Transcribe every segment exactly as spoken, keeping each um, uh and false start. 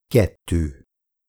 Kettő.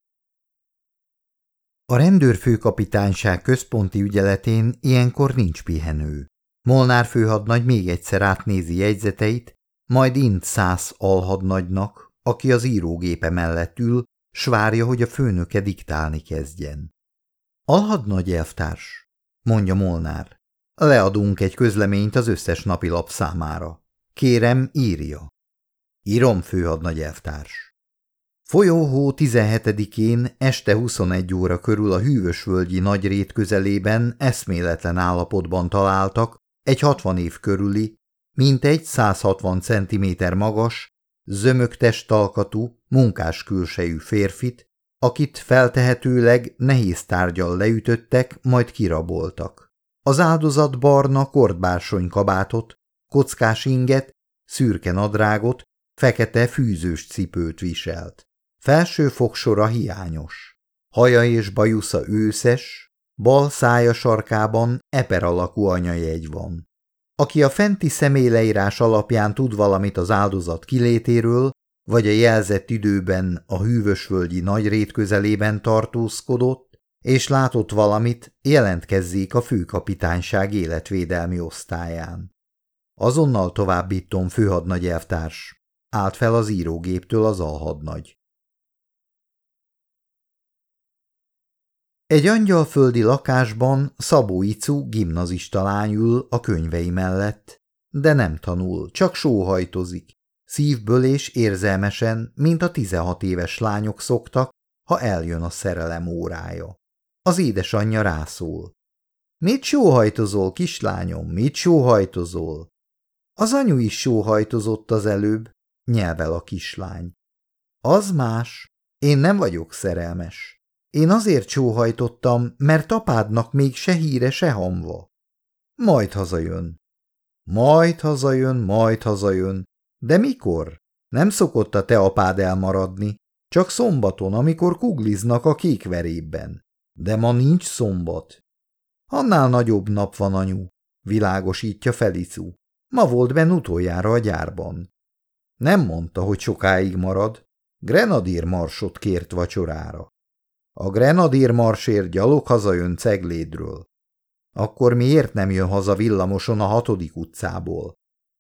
A rendőrfőkapitányság központi ügyeletén ilyenkor nincs pihenő. Molnár főhadnagy még egyszer átnézi jegyzeteit, majd int Szász alhadnagynak, aki az írógépe mellett ül, s várja, hogy a főnöke diktálni kezdjen. Alhadnagy elvtárs, mondja Molnár, leadunk egy közleményt az összes napilap számára. Kérem, írja. Írom, főhadnagy elvtárs. Folyóhó tizenhetedikén este huszonegy óra körül a Hűvösvölgyi Nagyrét közelében eszméletlen állapotban találtak egy hatvan év körüli, mintegy száz hatvan centiméter magas, zömök testalkatú, munkás külsejű férfit, akit feltehetőleg nehéz tárggyal leütöttek, majd kiraboltak. Az áldozat barna kordbársony kabátot, kockás inget, szürke nadrágot, fekete fűzős cipőt viselt. Felső fogsora hiányos. Haja és bajusza őszes, bal szája sarkában eper alakú anyajegy van. Aki a fenti személyleírás alapján tud valamit az áldozat kilétéről, vagy a jelzett időben a Hűvösvölgyi Nagyrét közelében tartózkodott, és látott valamit, jelentkezzék a főkapitányság életvédelmi osztályán. Azonnal továbbítom, főhadnagy elvtárs. Állt fel az írógéptől az alhadnagy. Egy angyalföldi lakásban Szabó Icu gimnazista lány ül a könyvei mellett, de nem tanul, csak sóhajtozik, szívből és érzelmesen, mint a tizenhat éves lányok szoktak, ha eljön a szerelem órája. Az édesanyja rászól. Mit sóhajtozol, kislányom, mit sóhajtozol? Az anyu is sóhajtozott az előbb, nyelvel a kislány. Az más, én nem vagyok szerelmes. Én azért sóhajtottam, mert apádnak még se híre, se hamva. Majd hazajön. Majd hazajön, majd hazajön. De mikor? Nem szokott a te apád elmaradni, csak szombaton, amikor kugliznak a kékverében. De ma nincs szombat. Annál nagyobb nap van, anyu, világosítja fel Icu. Ma volt benn utoljára a gyárban. Nem mondta, hogy sokáig marad. Grenadír marsot kért vacsorára. A grenadír marsért gyalog hazajön Ceglédről. Akkor miért nem jön haza villamoson a hatodik utcából?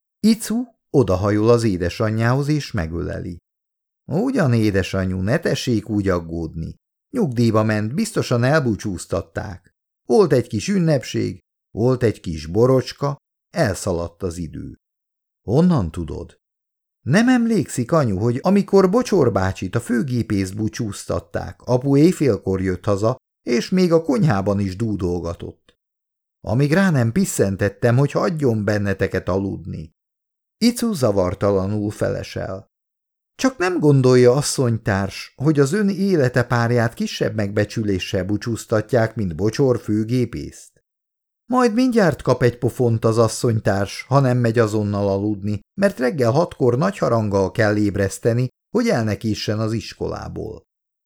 Icu odahajol az édesanyjához és megöleli. Ugyan, édesanyu, ne tessék úgy aggódni. Nyugdíjba ment, biztosan elbúcsúztatták. Volt egy kis ünnepség, volt egy kis borocska, elszaladt az idő. Honnan tudod? Nem emlékszik, anyu, hogy amikor Bocsor bácsit, a főgépészt búcsúztatták, apu éjfélkor jött haza, és még a konyhában is dúdolgatott. Amíg rá nem pisszentettem, hogy hagyjon benneteket aludni. Icu zavartalanul felesel. Csak nem gondolja, asszonytárs, hogy az ön élete párját kisebb megbecsüléssel búcsúztatják, mint Bocsor főgépészt? Majd mindjárt kap egy pofont az asszonytárs, ha nem megy azonnal aludni, mert reggel hatkor nagy haranggal kell ébreszteni, hogy elnekissen az iskolából.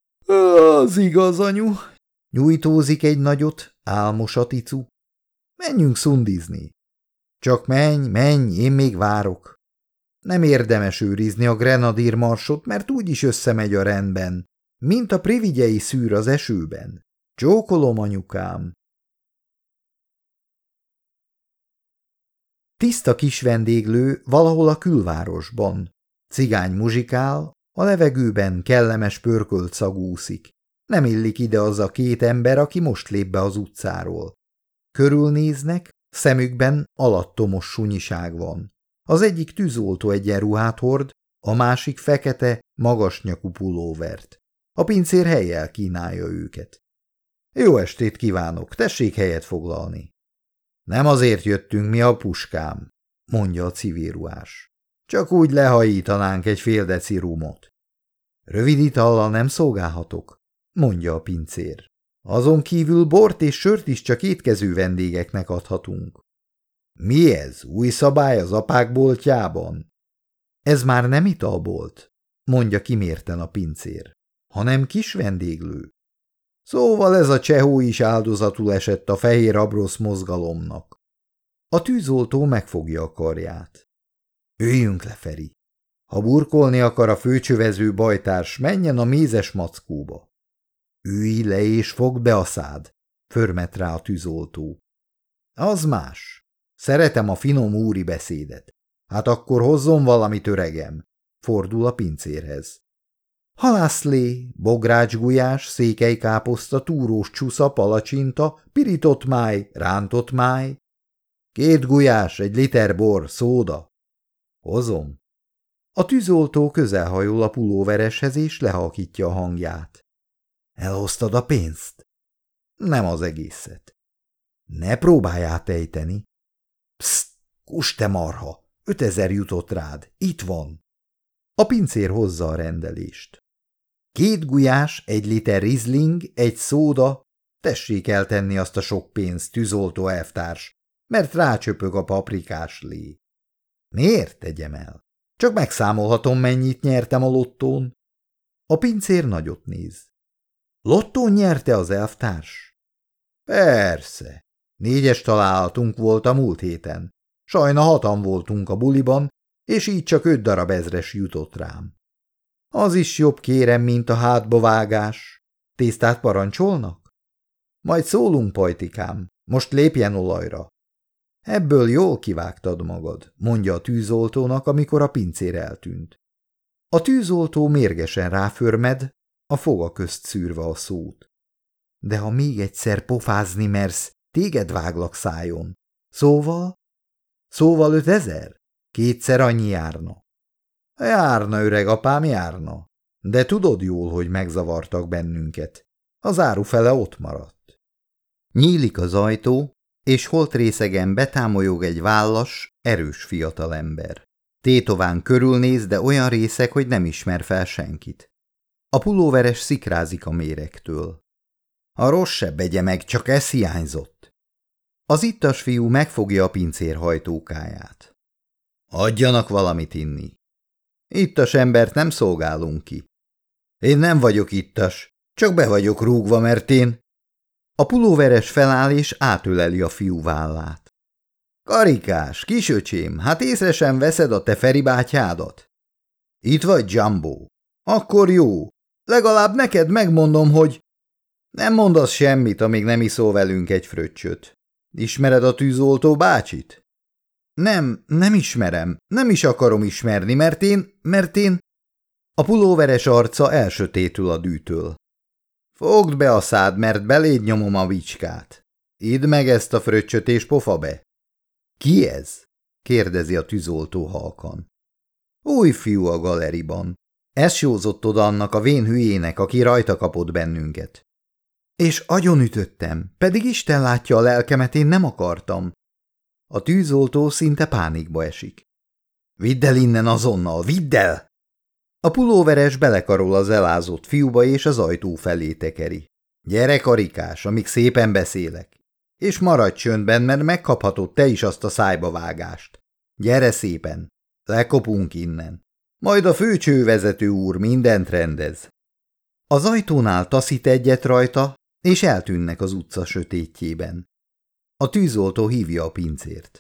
Az igaz, anyu, nyújtózik egy nagyot, álmos Icu. Menjünk szundizni. Csak menj, menj, én még várok. Nem érdemes őrizni a grenadír marsot, mert úgyis összemegy a rendben, mint a privigyei szűr az esőben. Csókolom, anyukám. Tiszta kis vendéglő valahol a külvárosban. Cigány muzsikál, a levegőben kellemes pörkölt szag úszik. Nem illik ide az a két ember, aki most lép be az utcáról. Körülnéznek, szemükben alattomos sunyiság van. Az egyik tűzoltó egyenruhát hord, a másik fekete, magas nyakú pulóvert. A pincér helyjel kínálja őket. Jó estét kívánok, tessék helyet foglalni. Nem azért jöttünk mi, a puskám, mondja a civilruhás. Csak úgy lehajítanánk egy fél deci rumot. Rövid itallal nem szolgálhatok, mondja a pincér. Azon kívül bort és sört is csak étkező vendégeknek adhatunk. Mi ez, új szabály az apák boltjában? Ez már nem italbolt, mondja kimérten a pincér, hanem kis vendéglő. Szóval ez a csehó is áldozatul esett a fehér abrosz mozgalomnak. A tűzoltó megfogja a karját. Üljünk le, Feri. Ha burkolni akar a főcsövező bajtárs, menjen a mézes mackóba. Ülj le és fogd be a szád, förmet rá a tűzoltó. Az más. Szeretem a finom úri beszédet. Hát akkor hozzon valamit, öregem, fordul a pincérhez. Halászlé, bográcsgulyás, székelykáposzta, túrós csusza, palacsinta, pirított máj, rántott máj. Két gulyás, egy liter bor, szóda. Hozom. A tűzoltó közelhajol a pulóvereshez és lehalkítja a hangját. Elhoztad a pénzt? Nem az egészet. Ne próbálj átejteni. Pszt, kus te marha, ötezer jutott rád, itt van. A pincér hozza a rendelést. Két gulyás, egy liter rizling, egy szóda, tessék eltenni azt a sok pénzt, tűzoltó elvtárs, mert rácsöpög a paprikás lé. Miért tegyem el? Csak megszámolhatom, mennyit nyertem a lottón. A pincér nagyot néz. Lottón nyerte az elvtárs? Persze. Négyes találatunk volt a múlt héten. Sajna hatan voltunk a buliban, és így csak öt darab ezres jutott rám. Az is jobb, kérem, mint a hátba vágás. Tésztát parancsolnak? Majd szólunk, pajtikám, most lépjen olajra. Ebből jól kivágtad magad, mondja a tűzoltónak, amikor a pincér eltűnt. A tűzoltó mérgesen ráförmed, a foga közt szűrve a szót. De ha még egyszer pofázni mersz, téged váglak szájon. Szóval? Szóval ötezer? Kétszer annyi járna. Járna, öreg apám, járna. De tudod jól, hogy megzavartak bennünket. Az árufele ott maradt. Nyílik az ajtó, és holtrészegen betámolyog egy vállas, erős fiatalember. Tétován körülnéz, de olyan részeg, hogy nem ismer fel senkit. A pulóveres szikrázik a méregtől. A rossz se begye meg, csak ez hiányzott. Az ittas fiú megfogja a pincér hajtókáját. Adjanak valamit inni. Ittas embert nem szolgálunk ki. Én nem vagyok ittas, csak be vagyok rúgva, mert én... A pulóveres feláll és átöleli a fiú vállát. Karikás, kisöcsém, hát észre sem veszed a te Feri bátyádat? Itt vagy, Jumbo. Akkor jó. Legalább neked megmondom, hogy... Nem mondasz semmit, amíg nem iszol velünk egy fröccsöt. Ismered a tűzoltó bácsit? Nem, nem ismerem. Nem is akarom ismerni, mert én... mert én... A pulóveres arca elsötétül a dűtől. Fogd be a szád, mert beléd nyomom a vicskát. Idd meg ezt a fröccsöt és pofa be. Ki ez? Kérdezi a tűzoltó halkan. Új fiú a galeriban. Ez sózott oda annak a vén hülyének, aki rajta kapott bennünket. És agyonütöttem, pedig Isten látja a lelkemet, én nem akartam. A tűzoltó szinte pánikba esik. Vidd el innen azonnal, vidd el! A pulóveres belekarol az elázott fiúba és az ajtó felé tekeri. Gyere, karikás, amíg szépen beszélek. És maradj csöndben, mert megkaphatod te is azt a szájba vágást. Gyere szépen, lekopunk innen. Majd a főcsővezető úr mindent rendez. Az ajtónál taszít egyet rajta, és eltűnnek az utca sötétjében. A tűzoltó hívja a pincért.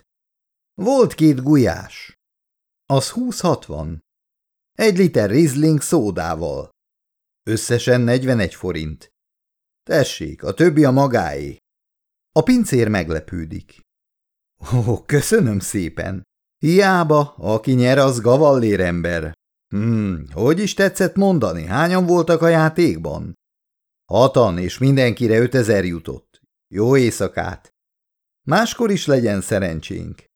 Volt két gulyás. Az húsz-hatvan. Egy liter rizling szódával. Összesen negyvenegy forint. Tessék, a többi a magáé. A pincér meglepődik. Ó, köszönöm szépen. Hiába, aki nyer, az gavallér ember. Hmm, hogy is tetszett mondani, hányan voltak a játékban? Hatan, és mindenkire ötezer jutott. Jó éjszakát! Máskor is legyen szerencsénk.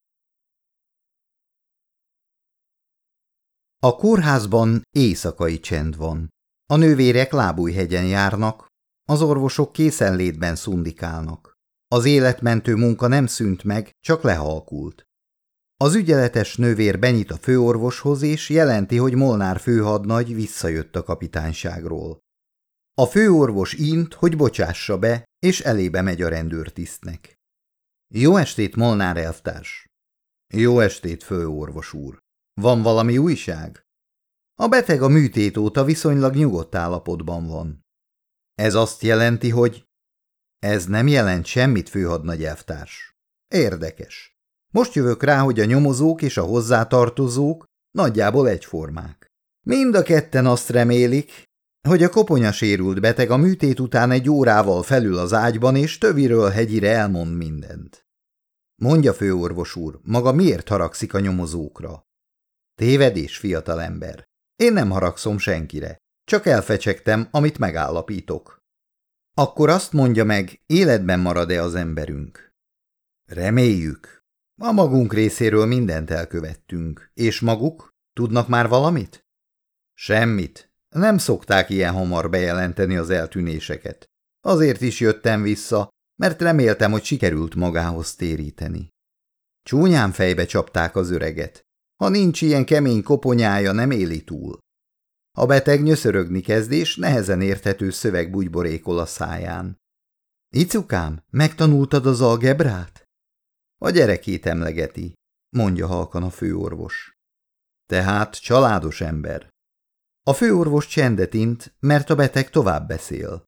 A kórházban éjszakai csend van. A nővérek Lábújhegyen járnak, az orvosok készenlétben szundikálnak. Az életmentő munka nem szűnt meg, csak lehalkult. Az ügyeletes nővér benyit a főorvoshoz, és jelenti, hogy Molnár főhadnagy visszajött a kapitányságról. A főorvos int, hogy bocsássa be, és elébe megy a rendőrtisztnek. Jó estét, Molnár elvtárs! Jó estét, főorvos úr! Van valami újság? A beteg a műtét óta viszonylag nyugodt állapotban van. Ez azt jelenti, hogy... Ez nem jelent semmit, főhadnagy elvtárs. Érdekes. Most jövök rá, hogy a nyomozók és a hozzátartozók Nagyjából egyformák. Mind a ketten azt remélik, hogy a koponyasérült beteg a műtét után egy órával felül az ágyban, és töviről hegyire elmond mindent. Mondja, főorvos úr, maga miért haragszik a nyomozókra? Tévedés, fiatalember. Én nem haragszom senkire, csak elfecsegtem, amit megállapítok. Akkor azt mondja meg, életben marad-e az emberünk? Reméljük. A magunk részéről mindent elkövettünk, és maguk? Tudnak már valamit? Semmit. Nem szokták ilyen hamar bejelenteni az eltűnéseket. Azért is jöttem vissza, mert reméltem, hogy sikerült magához téríteni. Csúnyán fejbe csapták az öreget. Ha nincs ilyen kemény koponyája, nem éli túl. A beteg nyöszörögni kezd, és nehezen érthető szöveg bugyborékol a száján. Icukám, megtanultad az algebrát? A gyerekét emlegeti, mondja halkan a főorvos. Tehát családos ember. A főorvos csendet int, mert a beteg tovább beszél.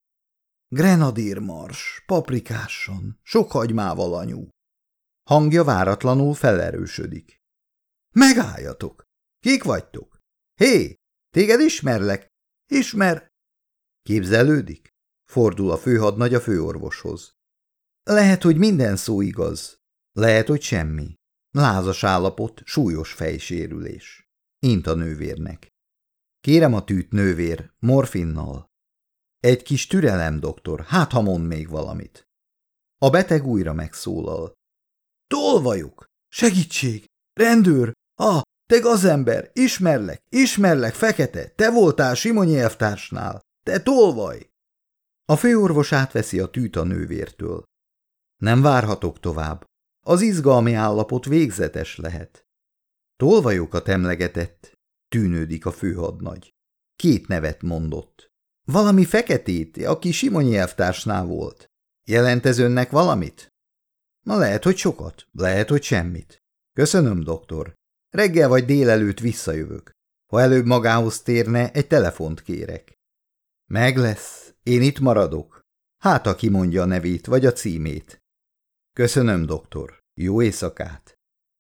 Grenadírmars, paprikásson, sok hagymával anyú. Hangja váratlanul felerősödik. Megálljatok! Kik vagytok? Hé, téged ismerlek? Ismer... Képzelődik? Fordul a főhadnagy a főorvoshoz. Lehet, hogy minden szó igaz. Lehet, hogy semmi. Lázas állapot, súlyos fejsérülés. Int a nővérnek. Kérem a tűt, nővér, morfinnal. Egy kis türelem, doktor, hát ha mond még valamit. A beteg újra megszólal. Tolvajok! Segítség! Rendőr! Ah, te gazember! Ismerlek! Ismerlek, fekete! Te voltál Simonyi elvtársnál! Te tolvaj! A főorvos átveszi a tűt a nővértől. Nem várhatok tovább. Az izgalmi állapot végzetes lehet. Tolvajokat emlegetett, tűnődik a főhadnagy. Két nevet mondott. Valami feketét, aki Simonyi elvtársnál volt. Jelent ez önnek valamit? Na lehet, hogy sokat, lehet, hogy semmit. Köszönöm, doktor. Reggel vagy délelőtt visszajövök. Ha előbb magához térne, egy telefont kérek. Meg lesz, én itt maradok. Hát, aki mondja a nevét vagy a címét. Köszönöm, doktor. Jó éjszakát!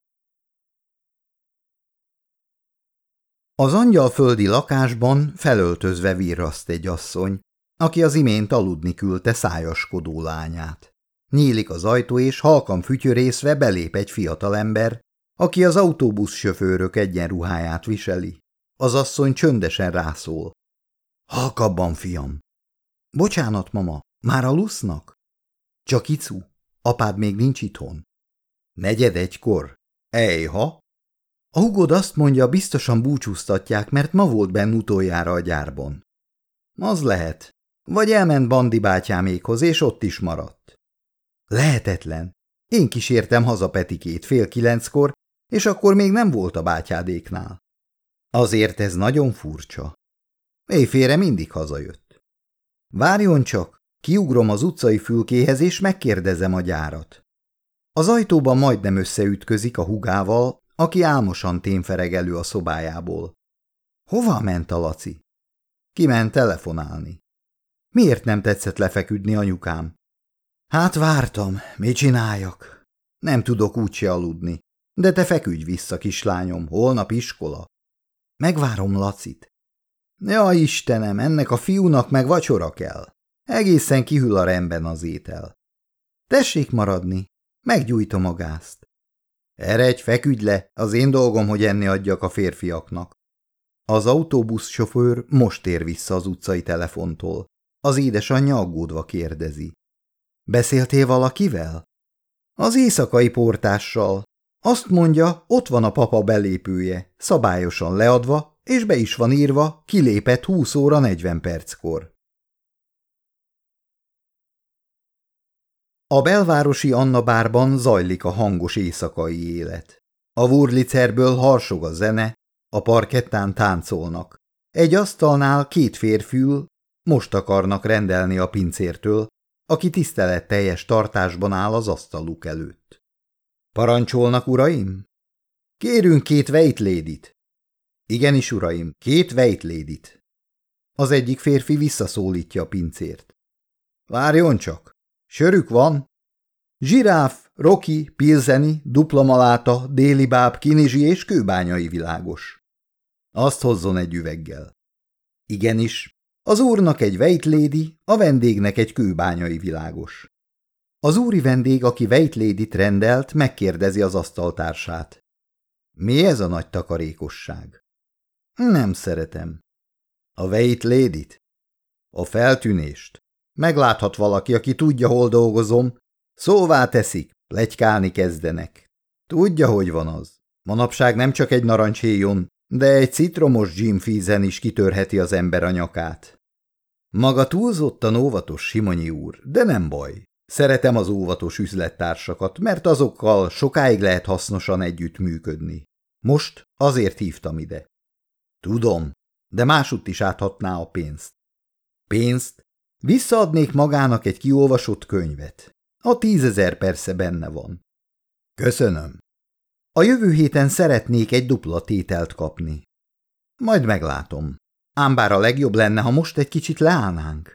Az angyalföldi lakásban felöltözve virraszt egy asszony, aki az imént aludni küldte szájaskodó lányát. Nyílik az ajtó, és halkan fütyörészve belép egy fiatalember, aki az autóbuszsofőrök egyenruháját viseli. Az asszony csöndesen rászól. Halkabban, fiam! Bocsánat, mama, már alusznak? Csak Icu, apád még nincs itthon. Negyed egykor? Ejha! A hugod azt mondja, biztosan búcsúztatják, mert ma volt benn utoljára a gyárban. Az lehet. Vagy elment Bandi bátyámékhoz, és ott is maradt. Lehetetlen. Én kísértem haza Petikét fél kilenckor, és akkor még nem volt a bátyádéknál. Azért ez nagyon furcsa. Éjfélre mindig hazajött. Várjon csak, kiugrom az utcai fülkéhez, és megkérdezem a gyárat. Az ajtóban majdnem összeütközik a hugával, aki álmosan témfereg elő a szobájából. Hova ment a Laci? Kiment telefonálni. Miért nem tetszett lefeküdni, anyukám? Hát vártam, mit csináljak? Nem tudok úgyse aludni. De te feküdj vissza, kislányom, holnap iskola. Megvárom Lacit. Ja, Istenem, ennek a fiúnak meg vacsora kell. Egészen kihűl a rendben az étel. Tessék maradni, meggyújtom a gázt. Eredj, feküdj le, az én dolgom, hogy enni adjak a férfiaknak. Az autóbuszsofőr most ér vissza az utcai telefontól. Az édesanyja aggódva kérdezi. Beszéltél valakivel? Az éjszakai portással. Azt mondja, ott van a papa belépője, szabályosan leadva, és be is van írva, kilépett húsz óra negyven perckor. A belvárosi Anna bárban zajlik a hangos éjszakai élet. A Wurlitzerből harsog a zene, a parkettán táncolnak. Egy asztalnál két férfi most akarnak rendelni a pincértől, aki tiszteletteljes tartásban áll az asztaluk előtt. Parancsolnak, uraim? Kérünk két vejtlédit. Igenis, uraim, két vejtlédit. Az egyik férfi visszaszólítja a pincért. Várjon csak! Sörük van? Zsiráf, roki, pilzeni, dupla maláta, déli báb, kinizsi és kőbányai világos. Azt hozzon egy üveggel. Igenis, az úrnak egy vejtlédi, a vendégnek egy kőbányai világos. Az úri vendég, aki vejtlédit rendelt, megkérdezi az asztaltársát. Mi ez a nagy takarékosság? Nem szeretem. A vejtlédit? A feltűnést. Megláthat valaki, aki tudja, hol dolgozom. Szóvá teszik, pletykálni kezdenek. Tudja, hogy van az. Manapság nem csak egy narancshéjon, de egy citromos gin-fízen is kitörheti az ember a nyakát. Maga túlzottan óvatos, Simonyi úr, de nem baj. Szeretem az óvatos üzlettársakat, mert azokkal sokáig lehet hasznosan együtt működni. Most azért hívtam ide. Tudom, de másutt is áthatná a pénzt. Pénzt? Visszaadnék magának egy kiolvasott könyvet. A tízezer persze benne van. Köszönöm. A jövő héten szeretnék egy dupla tételt kapni. Majd meglátom. Ám bár a legjobb lenne, ha most egy kicsit leállnánk.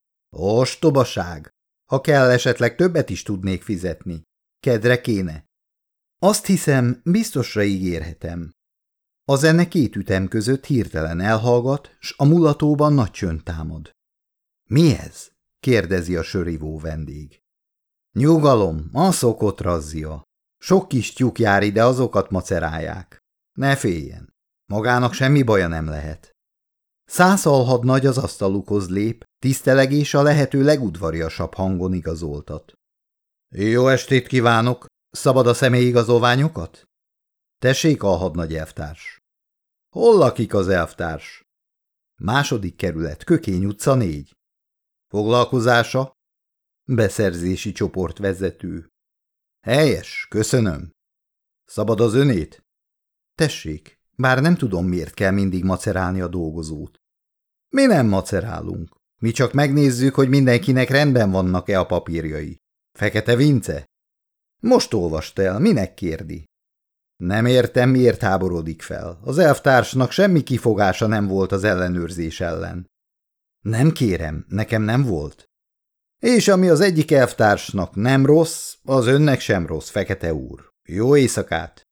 Ostobaság! Ha kell, esetleg többet is tudnék fizetni. Kedre kéne. Azt hiszem, biztosra ígérhetem. A zene két ütem között hirtelen elhallgat, s a mulatóban nagy csönd támad. Mi ez? Kérdezi a sörivó vendég. Nyugalom, a szokott razzia. Sok kis tyúk jár ide, azokat macerálják. Ne féljen, magának semmi baja nem lehet. Száz alhadnagy az asztalukhoz lép, tisztelegés a lehető legudvariasabb hangon igazoltat. Jó estét kívánok! Szabad a személyigazolványokat? Tessék, alhadnagy elvtárs. Hol lakik az elvtárs? Második kerület, Kökény utca négy. Foglalkozása? Beszerzési csoportvezető. Helyes, köszönöm. Szabad az önét? Tessék, bár nem tudom, miért kell mindig macerálni a dolgozót. Mi nem macerálunk. Mi csak megnézzük, hogy mindenkinek rendben vannak-e a papírjai. Fekete Vince? Most olvast el, minek kérdi? Nem értem, miért háborodik fel. Az elvtársnak semmi kifogása nem volt az ellenőrzés ellen. Nem kérem, nekem nem volt. És ami az egyik elvtársnak nem rossz, az önnek sem rossz, Fekete úr. Jó éjszakát!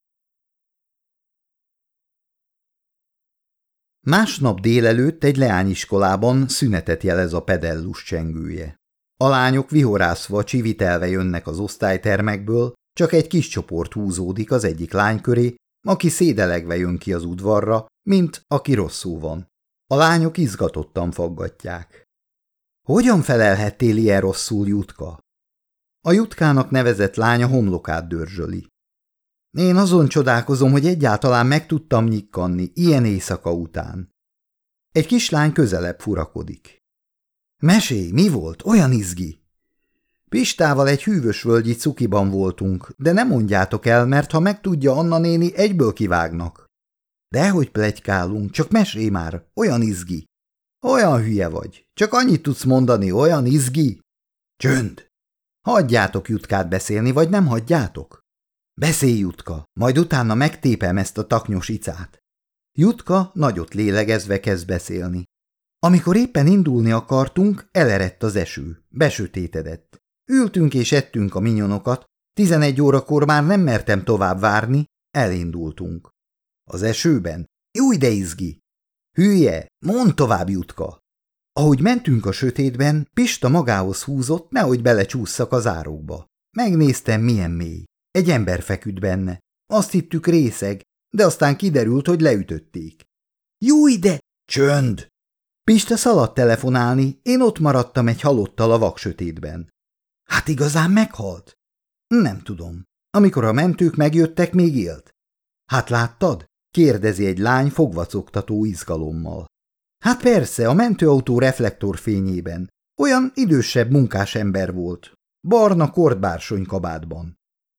Másnap délelőtt egy leányiskolában szünetet jelez a pedellus csengője. A lányok vihorászva, csivitelve jönnek az osztálytermekből, csak egy kis csoport húzódik az egyik lány köré, aki szédelegve jön ki az udvarra, mint aki rosszul van. A lányok izgatottan faggatják. Hogyan felelhettél ilyen rosszul, Jutka? A Jutkának nevezett lánya homlokát dörzsöli. Én azon csodálkozom, hogy egyáltalán meg tudtam nyikkanni ilyen éjszaka után. Egy kislány közelebb furakodik. Mesélj, mi volt? Olyan izgi! Pistával egy hűvösvölgyi cukiban voltunk, de nem mondjátok el, mert ha megtudja Anna néni, egyből kivágnak. Dehogy pletykálunk, csak mesélj már, olyan izgi. Olyan hülye vagy, csak annyit tudsz mondani, olyan izgi. Csönd! Hagyjátok Jutkát beszélni, vagy nem hagyjátok? Beszélj, Jutka, majd utána megtépem ezt a taknyos icát. Jutka nagyot lélegezve kezd beszélni. Amikor éppen indulni akartunk, elerett az eső, besötétedett. Ültünk és ettünk a minyonokat, tizenegy órakor már nem mertem tovább várni, elindultunk. Az esőben? Júj, de izgi! Hülye, mondd tovább, Jutka! Ahogy mentünk a sötétben, Pista magához húzott, nehogy belecsússzak az árokba. Megnéztem, milyen mély. Egy ember feküdt benne. Azt hittük részeg, de aztán kiderült, hogy leütötték. Júj, de... Csönd! Pista szaladt telefonálni, én ott maradtam egy halottal a vaksötétben. Hát igazán meghalt? Nem tudom. Amikor a mentők megjöttek, még élt. Hát láttad? Kérdezi egy lány fogvacogtató izgalommal. Hát persze, a mentőautó reflektorfényében. Olyan idősebb munkás ember volt. Barna kordbársony kabátban.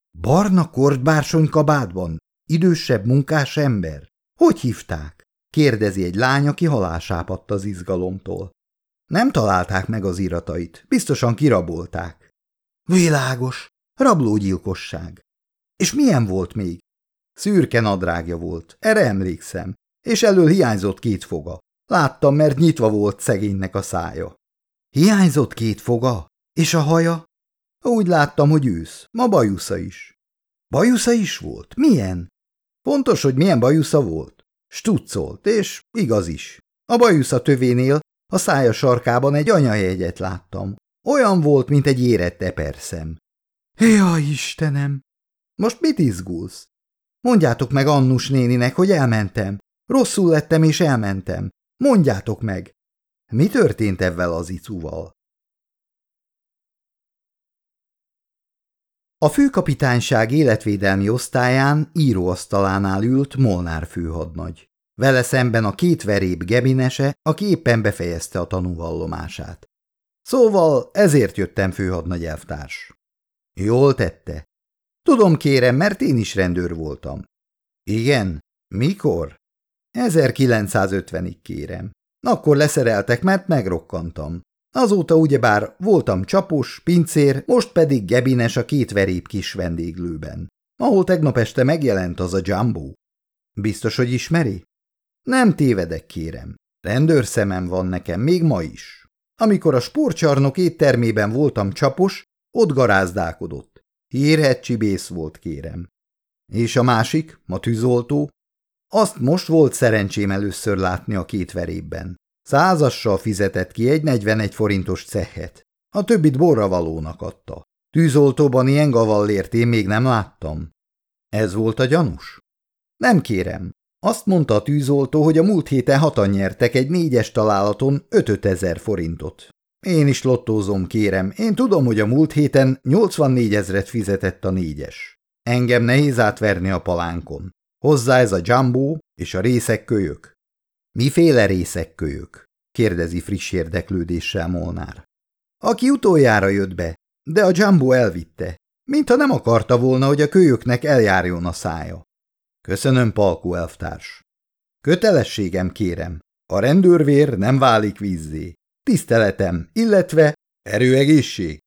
Barna kordbársony kabátban? Idősebb munkás ember? Hogy hívták? Kérdezi egy lány, aki halálsápadt az izgalomtól. Nem találták meg az iratait, biztosan kirabolták. Világos, rablógyilkosság. És milyen volt még? Szürke nadrágja volt, erre emlékszem, és elől hiányzott két foga. Láttam, mert nyitva volt szegénynek a szája. Hiányzott két foga? És a haja? Úgy láttam, hogy ősz, ma bajusza is. Bajusza is volt? Milyen? Pontos, hogy milyen bajusza volt? Stuccolt, és igaz is. A bajusza tövénél a szája sarkában egy anyajegyet láttam. Olyan volt, mint egy érett eperszem. Jaj, Istenem! Most mit izgulsz? Mondjátok meg Annus néninek, hogy elmentem. Rosszul lettem, és elmentem. Mondjátok meg! Mi történt ezzel az icuval? A főkapitányság életvédelmi osztályán íróasztalánál ült Molnár főhadnagy. Vele szemben a két veréb gebinese, aki éppen befejezte a tanúvallomását. Szóval ezért jöttem, főhadnagy elvtárs. Jól tette. Tudom, kérem, mert én is rendőr voltam. Igen? Mikor? ezerkilencszázötvenig, kérem. Akkor leszereltek, mert megrokkantam. Azóta ugyebár voltam csapos, pincér, most pedig gebines a két veréb kis vendéglőben, ahol tegnap este megjelent az a Jumbo. Biztos, hogy ismeri? Nem tévedek, kérem. Rendőrszemem van nekem, még ma is. Amikor a sportcsarnok éttermében voltam csapos, ott garázdálkodott. Hírhedt csibész volt, kérem. És a másik, a tűzoltó? Azt most volt szerencsém először látni a két verébben. Százassal fizetett ki egy negyvenegy forintos cehet. A többit borravalónak adta. Tűzoltóban ilyen gavallért én még nem láttam. Ez volt a gyanús? Nem, kérem. Azt mondta a tűzoltó, hogy a múlt héten hatan nyertek egy négyes találaton ötötezer forintot. Én is lottózom, kérem. Én tudom, hogy a múlt héten nyolcvannégyezer fizetett a négyes. Engem nehéz átverni a palánkon. Hozzá ez a Jumbo és a részekkölyök. Miféle részekkölyök? Kérdezi friss érdeklődéssel Molnár. Aki utoljára jött be, de a Jumbo elvitte, mintha nem akarta volna, hogy a kölyöknek eljárjon a szája. Köszönöm, Palkó elvtárs. Kötelességem, kérem. A rendőrvér nem válik vízzé. Tiszteletem, illetve erőegészség.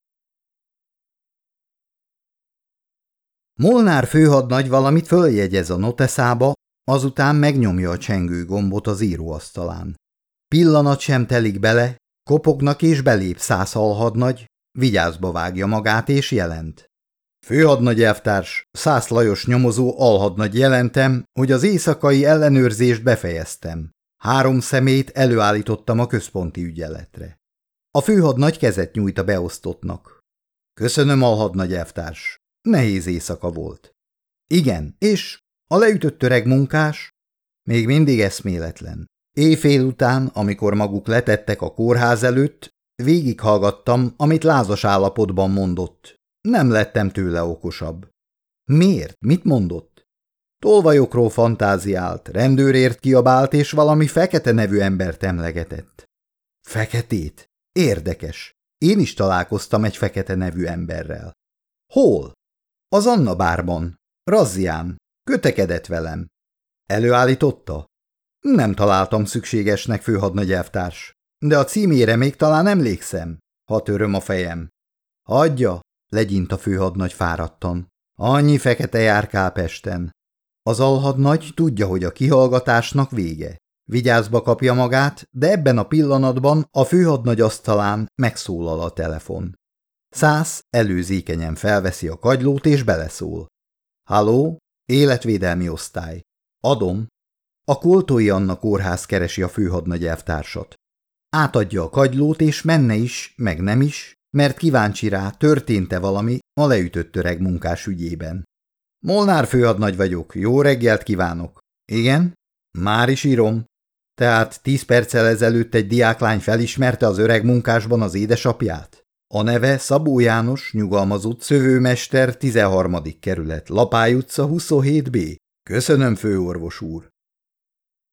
Molnár főhadnagy valamit följegyez a noteszába, azután megnyomja a csengő gombot az íróasztalán. Pillanat sem telik bele, kopognak és belép száz alhadnagy, vigyázba vágja magát és jelent. Főhadnagy elvtárs, Szász Lajos nyomozó alhadnagy jelentem, hogy az éjszakai ellenőrzést befejeztem. Három személyt előállítottam a központi ügyeletre. A főhadnagy kezet nyújt a beosztottnak. Köszönöm, alhadnagy elvtárs. Nehéz éjszaka volt. Igen, és a leütött öreg munkás? Még mindig eszméletlen. Éjfél után, amikor maguk letettek a kórház előtt, végighallgattam, amit lázas állapotban mondott. Nem lettem tőle okosabb. Miért? Mit mondott? Tolvajokról fantáziált, rendőrért kiabált, és valami Fekete nevű embert emlegetett. Feketét? Érdekes. Én is találkoztam egy Fekete nevű emberrel. Hol? Az Anna bárban. Razzián. Kötekedett velem. Előállította? Nem találtam szükségesnek, főhadnagy elvtárs, de a címére még talán emlékszem, ha töröm a fejem. Hagyja, legyint a főhadnagy fáradtan. Annyi fekete járkál Pesten. Az alhadnagy tudja, hogy a kihallgatásnak vége. Vigyázba kapja magát, de ebben a pillanatban a főhadnagy asztalán megszólal a telefon. Szász előzékenyen felveszi a kagylót és beleszól. Halló, életvédelmi osztály. Adom. A Koltói Anna kórház keresi a főhadnagy elvtársat. Átadja a kagylót, és menne is, meg nem is, mert kíváncsi rá, történt-e valami a leütött öreg munkás ügyében. Molnár főhadnagy vagyok, jó reggelt kívánok. Igen? Már is írom. Tehát tíz perccel ezelőtt egy diáklány felismerte az öreg munkásban az édesapját? A neve Szabó János, nyugalmazott szövőmester, tizenharmadik kerület, Lapály utca, huszonhét bé. Köszönöm, főorvos úr.